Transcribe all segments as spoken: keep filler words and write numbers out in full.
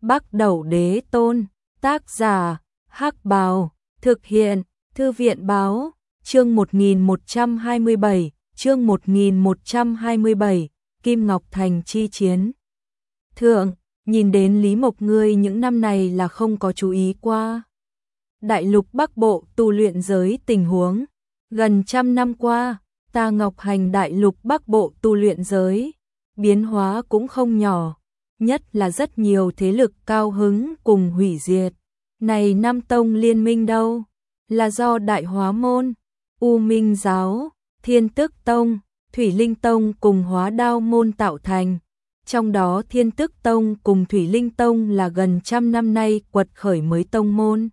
Bắc Đẩu Đế Tôn, tác giả, Hắc Bào, thực hiện, Thư viện Báo, chương một nghìn một trăm hai mươi bảy, chương một nghìn một trăm hai mươi bảy, Kim Ngọc Thành chi chiến. Thượng, nhìn đến Lý Mộc ngươi những năm này là không có chú ý qua. Đại lục Bắc Bộ tu luyện giới tình huống, gần trăm năm qua, ta Ngọc Hành đại lục Bắc Bộ tu luyện giới, biến hóa cũng không nhỏ, nhất là rất nhiều thế lực cao hứng cùng hủy diệt. Này Nam Tông liên minh đâu? Là do Đại Hóa Môn, U Minh Giáo, Thiên Tức Tông, Thủy Linh Tông cùng Hóa Đao Môn tạo thành. Trong đó Thiên Tức Tông cùng Thủy Linh Tông là gần trăm năm nay quật khởi mới tông môn,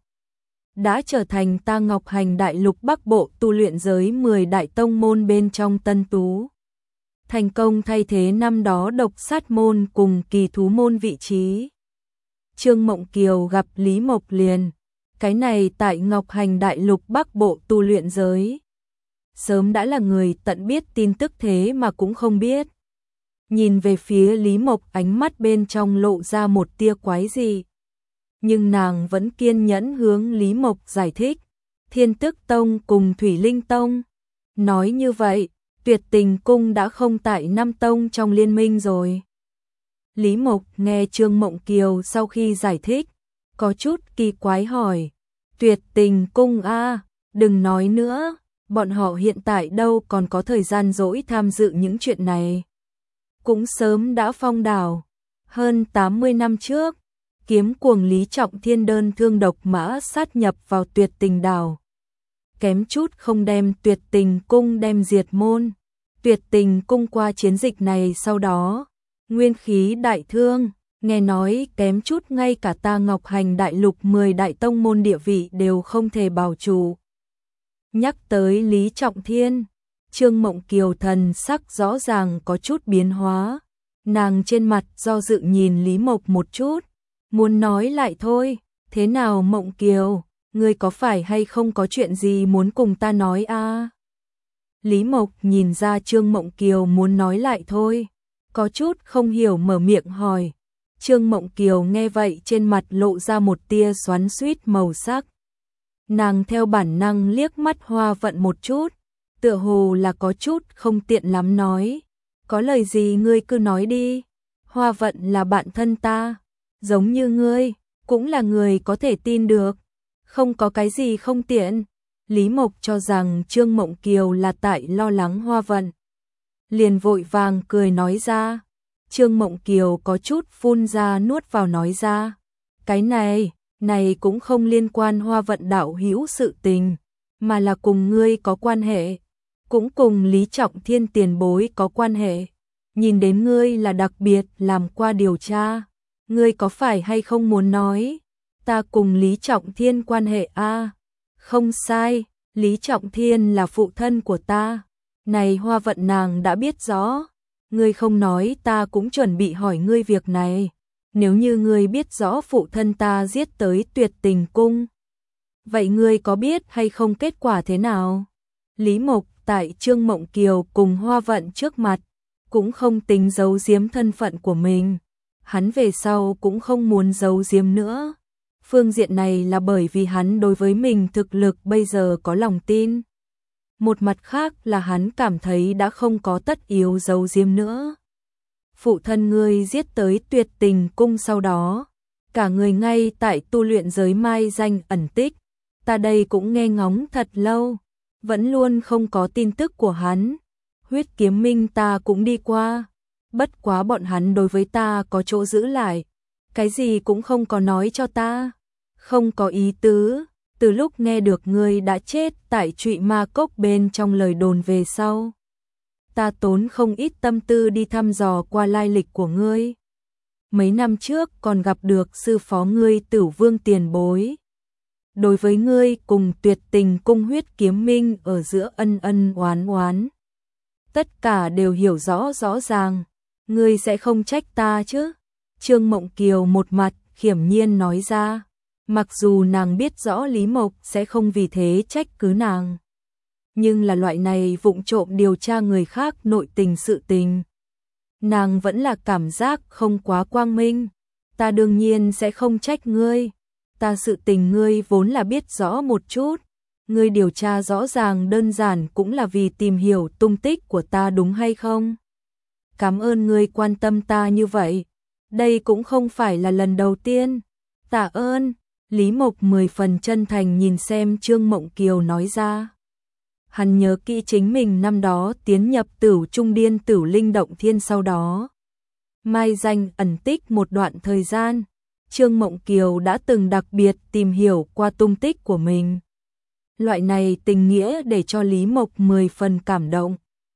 đã trở thành ta Ngọc Hành đại lục Bắc Bộ tu luyện giới mười đại tông môn bên trong tân tú. Thành công thay thế năm đó độc sát môn cùng kỳ thú môn vị trí. Trương Mộng Kiều gặp Lý Mộc liền, cái này tại Ngọc Hành đại lục Bắc Bộ tu luyện giới. Sớm đã là người tận biết tin tức thế mà cũng không biết. Nhìn về phía Lý Mộc ánh mắt bên trong lộ ra một tia quái gì. Nhưng nàng vẫn kiên nhẫn hướng Lý Mộc giải thích. Thiên Tức Tông cùng Thủy Linh Tông. Nói như vậy, Tuyệt Tình Cung đã không tại năm tông trong liên minh rồi. Lý Mộc nghe Trương Mộng Kiều sau khi giải thích, có chút kỳ quái hỏi. Tuyệt Tình Cung a, đừng nói nữa, bọn họ hiện tại đâu còn có thời gian rỗi tham dự những chuyện này. Cũng sớm đã phong đảo, hơn tám mươi năm trước, kiếm cuồng Lý Trọng Thiên đơn thương độc mã sát nhập vào Tuyệt Tình đảo. Kém chút không đem Tuyệt Tình Cung đem diệt môn. Tuyệt Tình Cung qua chiến dịch này sau đó, nguyên khí đại thương, nghe nói kém chút ngay cả ta Ngọc Hành đại lục mười đại tông môn địa vị đều không thể bảo trụ. Nhắc tới Lý Trọng Thiên, Trương Mộng Kiều thần sắc rõ ràng có chút biến hóa, nàng trên mặt do dự nhìn Lý Mộc một chút, muốn nói lại thôi, thế nào Mộng Kiều, ngươi có phải hay không có chuyện gì muốn cùng ta nói a? À? Lý Mộc nhìn ra Trương Mộng Kiều muốn nói lại thôi, có chút không hiểu mở miệng hỏi. Trương Mộng Kiều nghe vậy trên mặt lộ ra một tia xoắn xuýt màu sắc. Nàng theo bản năng liếc mắt Hoa Vận một chút, tựa hồ là có chút không tiện lắm nói. Có lời gì ngươi cứ nói đi, Hoa Vận là bạn thân ta, giống như ngươi, cũng là người có thể tin được, không có cái gì không tiện. Lý Mộc cho rằng Trương Mộng Kiều là tại lo lắng Hoa Vận, liền vội vàng cười nói ra. Trương Mộng Kiều có chút phun ra nuốt vào nói ra, cái này, này cũng không liên quan Hoa Vận đạo hữu sự tình, mà là cùng ngươi có quan hệ, cũng cùng Lý Trọng Thiên tiền bối có quan hệ. Nhìn đến ngươi là đặc biệt làm qua điều tra, ngươi có phải hay không muốn nói, ta cùng Lý Trọng Thiên quan hệ a? À? Không sai, Lý Trọng Thiên là phụ thân của ta, này Hoa Vận nàng đã biết rõ. Ngươi không nói ta cũng chuẩn bị hỏi ngươi việc này. Nếu như ngươi biết rõ phụ thân ta giết tới Tuyệt Tình Cung, vậy ngươi có biết hay không kết quả thế nào? Lý Mộc tại Trương Mộng Kiều cùng Hoa Vận trước mặt, cũng không tính giấu giếm thân phận của mình. Hắn về sau cũng không muốn giấu giếm nữa. Phương diện này là bởi vì hắn đối với mình thực lực bây giờ có lòng tin. Một mặt khác là hắn cảm thấy đã không có tất yếu giấu giếm nữa. Phụ thân ngươi giết tới Tuyệt Tình Cung sau đó, cả người ngay tại tu luyện giới mai danh ẩn tích, ta đây cũng nghe ngóng thật lâu, vẫn luôn không có tin tức của hắn. Huyết Kiếm Minh ta cũng đi qua, bất quá bọn hắn đối với ta có chỗ giữ lại, cái gì cũng không có nói cho ta, không có ý tứ. Từ lúc nghe được ngươi đã chết tại Trụy Ma Cốc bên trong lời đồn về sau, ta tốn không ít tâm tư đi thăm dò qua lai lịch của ngươi. Mấy năm trước còn gặp được sư phó ngươi Tửu Vương tiền bối. Đối với ngươi cùng Tuyệt Tình Cung Huyết Kiếm Minh ở giữa ân ân oán oán, tất cả đều hiểu rõ rõ ràng, ngươi sẽ không trách ta chứ? Trương Mộng Kiều một mặt khiểm nhiên nói ra. Mặc dù nàng biết rõ Lý Mộc sẽ không vì thế trách cứ nàng, nhưng là loại này vụng trộm điều tra người khác nội tình sự tình, nàng vẫn là cảm giác không quá quang minh. ta đương nhiên sẽ không trách ngươi. Ta sự tình ngươi vốn là biết rõ một chút. Ngươi điều tra rõ ràng đơn giản cũng là vì tìm hiểu tung tích của ta đúng hay không? Cảm ơn ngươi quan tâm ta như vậy. Đây cũng không phải là lần đầu tiên. Tạ ơn. Lý Mộc mười phần chân thành nhìn xem Trương Mộng Kiều nói ra. Hắn nhớ kỹ chính mình năm đó tiến nhập Tửu Trung Điên Tửu Linh Động Thiên, sau đó mai danh ẩn tích một đoạn thời gian. Trương Mộng Kiều đã từng đặc biệt tìm hiểu qua tung tích của mình. Loại này tình nghĩa để cho Lý Mộc mười phần cảm động.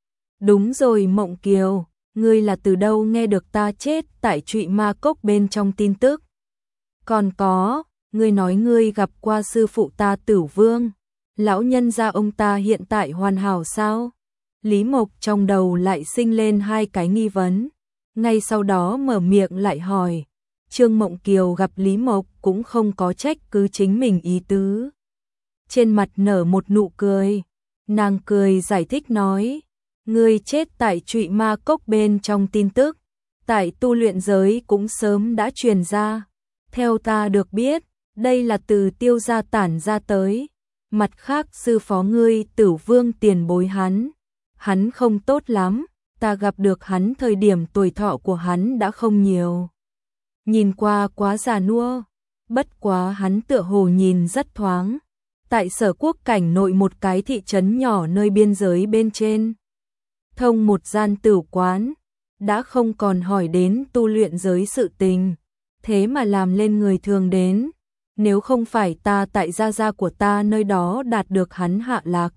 Đúng rồi Mộng Kiều, ngươi là từ đâu nghe được ta chết tại Trụy Ma Cốc bên trong tin tức? Còn có, ngươi nói ngươi gặp qua sư phụ ta Tửu Vương, lão nhân gia ông ta hiện tại hoàn hảo sao? Lý Mộc trong đầu lại sinh lên hai cái nghi vấn, ngay sau đó mở miệng lại hỏi. Trương Mộng Kiều gặp Lý Mộc cũng không có trách cứ chính mình ý tứ. Trên mặt nở một nụ cười, nàng cười giải thích nói, ngươi chết tại Trụy Ma Cốc bên trong tin tức, tại tu luyện giới cũng sớm đã truyền ra. Theo ta được biết, đây là từ Tiêu gia tản ra tới. Mặt khác sư phó ngươi Tửu Vương tiền bối hắn, hắn không tốt lắm, ta gặp được hắn thời điểm tuổi thọ của hắn đã không nhiều. Nhìn qua quá già nua, bất quá hắn tựa hồ nhìn rất thoáng. Tại Sở Quốc cảnh nội một cái thị trấn nhỏ nơi biên giới bên trên, thông một gian tử quán, đã không còn hỏi đến tu luyện giới sự tình, thế mà làm lên người thường đến. Nếu không phải ta tại gia gia của ta nơi đó đạt được hắn hạ lạc,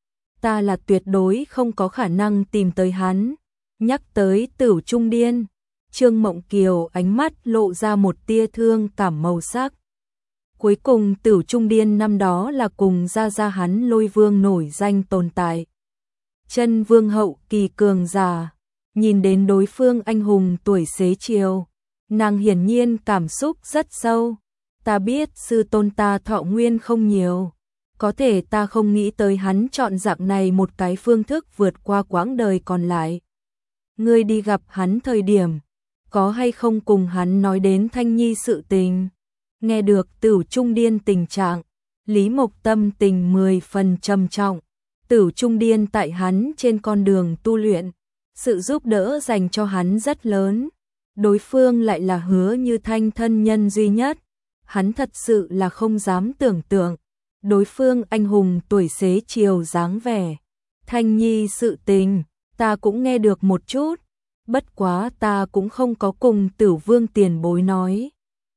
ta là tuyệt đối không có khả năng tìm tới hắn. Nhắc tới Tửu Trung Điên, Trương Mộng Kiều ánh mắt lộ ra một tia thương cảm màu sắc. Cuối cùng Tửu Trung Điên năm đó là cùng gia gia hắn Lôi Vương nổi danh tồn tại. Chân vương hậu kỳ cường giả, nhìn đến đối phương anh hùng tuổi xế chiều, nàng hiển nhiên cảm xúc rất sâu. Ta biết sư tôn ta thọ nguyên không nhiều, có thể ta không nghĩ tới hắn chọn dạng này một cái phương thức vượt qua quãng đời còn lại. Ngươi đi gặp hắn thời điểm, có hay không cùng hắn nói đến Thanh Nhi sự tình? Nghe được Tửu Trung Điên tình trạng, Lý Mộc tâm tình mười phần trầm trọng. Tửu Trung Điên tại hắn trên con đường tu luyện, sự giúp đỡ dành cho hắn rất lớn. Đối phương lại là Hứa Như Thanh thân nhân duy nhất. Hắn thật sự là không dám tưởng tượng, đối phương anh hùng tuổi xế chiều dáng vẻ. Thanh Nhi sự tình, ta cũng nghe được một chút, bất quá ta cũng không có cùng Tửu Vương tiền bối nói.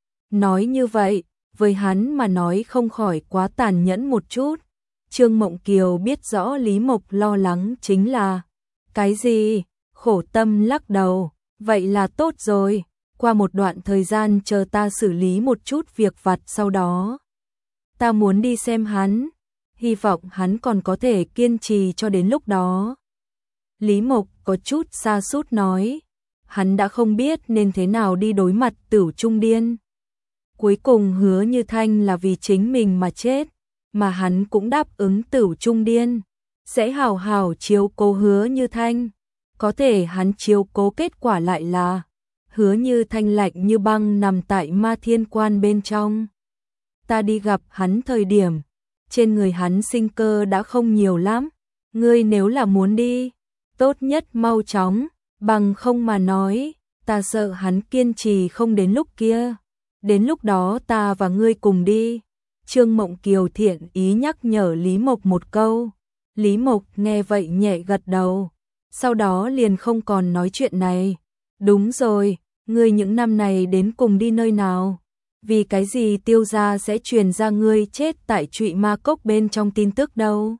Nói như vậy, với hắn mà nói không khỏi quá tàn nhẫn một chút. Trương Mộng Kiều biết rõ Lý Mộc lo lắng chính là cái gì, khổ tâm lắc đầu, vậy là tốt rồi. Qua một đoạn thời gian chờ ta xử lý một chút việc vặt, sau đó ta muốn đi xem hắn, hy vọng hắn còn có thể kiên trì cho đến lúc đó. Lý Mộc có chút sa sút nói, hắn đã không biết nên thế nào đi đối mặt Tửu Trung Điên. Cuối cùng Hứa Như Thanh là vì chính mình mà chết, mà hắn cũng đáp ứng Tửu Trung Điên sẽ hào hào chiếu cố Hứa Như Thanh. Có thể hắn chiếu cố kết quả lại là Hứa Như Thanh lạnh như băng nằm tại Ma Thiên Quan bên trong. Ta đi gặp hắn thời điểm, trên người hắn sinh cơ đã không nhiều lắm. Ngươi nếu là muốn đi, tốt nhất mau chóng, bằng không mà nói, ta sợ hắn kiên trì không đến lúc kia. Đến lúc đó ta và ngươi cùng đi. Trương Mộng Kiều thiện ý nhắc nhở Lý Mộc một câu. Lý Mộc nghe vậy nhẹ gật đầu, sau đó liền không còn nói chuyện này. Đúng rồi, ngươi những năm này đến cùng đi nơi nào? Vì cái gì Tiêu gia sẽ truyền ra ngươi chết tại Trụy Ma Cốc bên trong tin tức đâu?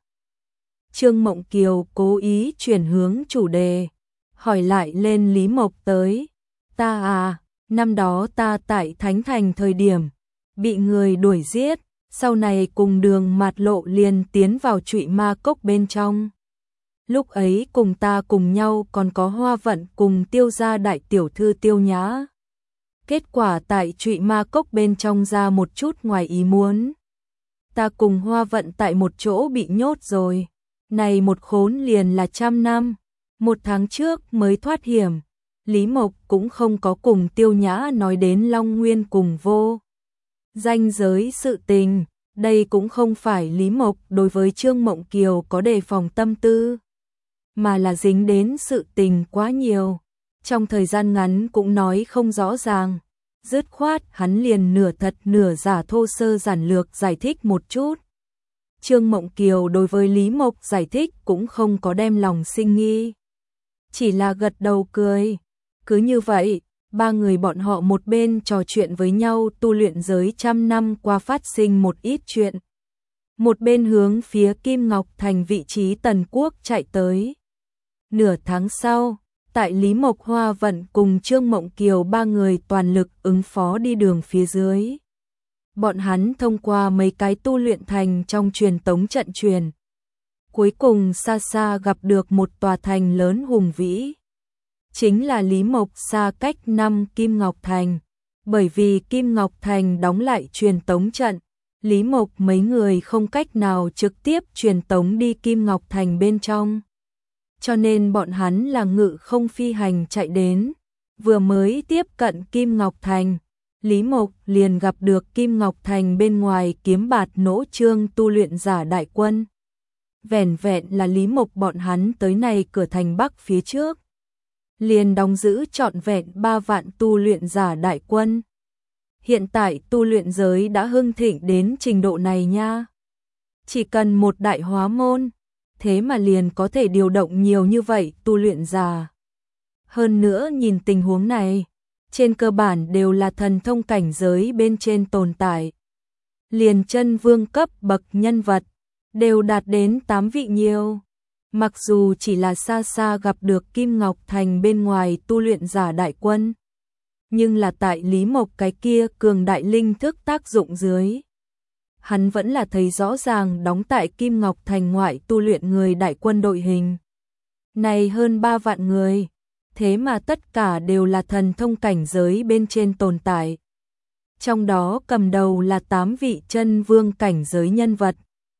Trương Mộng Kiều cố ý chuyển hướng chủ đề, hỏi lại lên Lý Mộc tới. Ta à, năm đó ta tại Thánh Thành thời điểm, bị người đuổi giết, sau này cùng Đường Mạt Lộ liền tiến vào Trụy Ma Cốc bên trong. Lúc ấy cùng ta cùng nhau còn có Hoa Vận cùng Tiêu gia đại tiểu thư Tiêu Nhã. Kết quả tại Trụy Ma Cốc bên trong ra một chút ngoài ý muốn. Ta cùng Hoa Vận tại một chỗ bị nhốt rồi. Này một khốn liền là trăm năm. Một tháng trước mới thoát hiểm, Lý Mộc cũng không có cùng Tiêu Nhã nói đến Long Nguyên cùng vô danh giới sự tình, đây cũng không phải Lý Mộc đối với Trương Mộng Kiều có đề phòng tâm tư, mà là dính đến sự tình quá nhiều, trong thời gian ngắn cũng nói không rõ ràng, dứt khoát hắn liền nửa thật nửa giả thô sơ giản lược giải thích một chút. Trương Mộng Kiều đối với Lý Mộc giải thích cũng không có đem lòng sinh nghi, chỉ là gật đầu cười. Cứ như vậy, ba người bọn họ một bên trò chuyện với nhau tu luyện giới trăm năm qua phát sinh một ít chuyện, một bên hướng phía Kim Ngọc Thành vị trí Tần Quốc chạy tới. Nửa tháng sau, tại Lý Mộc Hoa Vận cùng Trương Mộng Kiều ba người toàn lực ứng phó đi đường phía dưới. Bọn hắn thông qua mấy cái tu luyện thành trong truyền tống trận truyền. Cuối cùng xa xa gặp được một tòa thành lớn hùng vĩ. Chính là Lý Mộc xa cách năm Kim Ngọc Thành. Bởi vì Kim Ngọc Thành đóng lại truyền tống trận, Lý Mộc mấy người không cách nào trực tiếp truyền tống đi Kim Ngọc Thành bên trong. Cho nên bọn hắn là ngự không phi hành chạy đến. Vừa mới tiếp cận Kim Ngọc Thành, Lý Mộc liền gặp được Kim Ngọc Thành bên ngoài kiếm bạt nỗ trương tu luyện giả đại quân. Vẻn vẹn là Lý Mộc bọn hắn tới này cửa thành Bắc phía trước, liền đóng giữ trọn vẹn ba vạn tu luyện giả đại quân. Hiện tại tu luyện giới đã hưng thịnh đến trình độ này nha. Chỉ cần một đại hóa môn, thế mà liền có thể điều động nhiều như vậy tu luyện giả. Hơn nữa nhìn tình huống này, trên cơ bản đều là thần thông cảnh giới bên trên tồn tại. Liền chân vương cấp bậc nhân vật, đều đạt đến tám vị nhiều. Mặc dù chỉ là xa xa gặp được Kim Ngọc Thành bên ngoài tu luyện giả đại quân, nhưng là tại Lý Mộc cái kia cường đại linh thức tác dụng dưới, hắn vẫn là thấy rõ ràng đóng tại Kim Ngọc Thành ngoại tu luyện người đại quân đội hình. Này hơn ba vạn người, thế mà tất cả đều là thần thông cảnh giới bên trên tồn tại. Trong đó cầm đầu là tám vị chân vương cảnh giới nhân vật.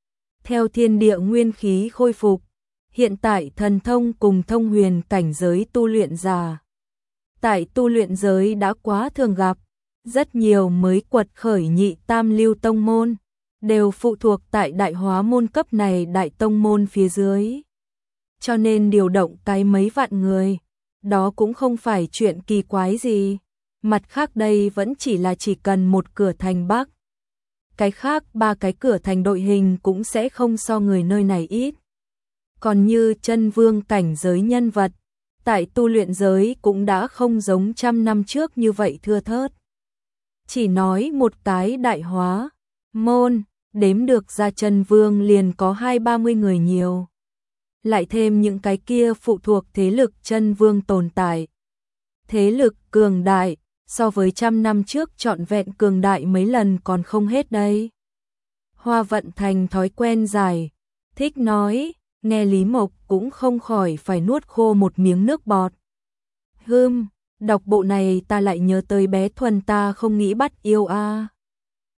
Theo thiên địa nguyên khí khôi phục, hiện tại thần thông cùng thông huyền cảnh giới tu luyện giả, tại tu luyện giới đã quá thường gặp, rất nhiều mới quật khởi nhị tam lưu tông môn, đều phụ thuộc tại đại hóa môn cấp này đại tông môn phía dưới. Cho nên điều động cái mấy vạn người, đó cũng không phải chuyện kỳ quái gì. Mặt khác đây vẫn chỉ là chỉ cần một cửa thành Bắc. Cái khác ba cái cửa thành đội hình cũng sẽ không so người nơi này ít. Còn như chân vương cảnh giới nhân vật, tại tu luyện giới cũng đã không giống trăm năm trước như vậy thưa thớt. Chỉ nói một cái đại hóa môn, đếm được ra chân vương liền có hai ba mươi người nhiều. Lại thêm những cái kia phụ thuộc thế lực chân vương tồn tại. Thế lực cường đại, so với trăm năm trước trọn vẹn cường đại mấy lần còn không hết đây. Hoa Vận thành thói quen dài, thích nói, nghe Lý Mộc cũng không khỏi phải nuốt khô một miếng nước bọt. Hừm, đọc bộ này ta lại nhớ tới bé Thuần ta không nghĩ bắt yêu a. À.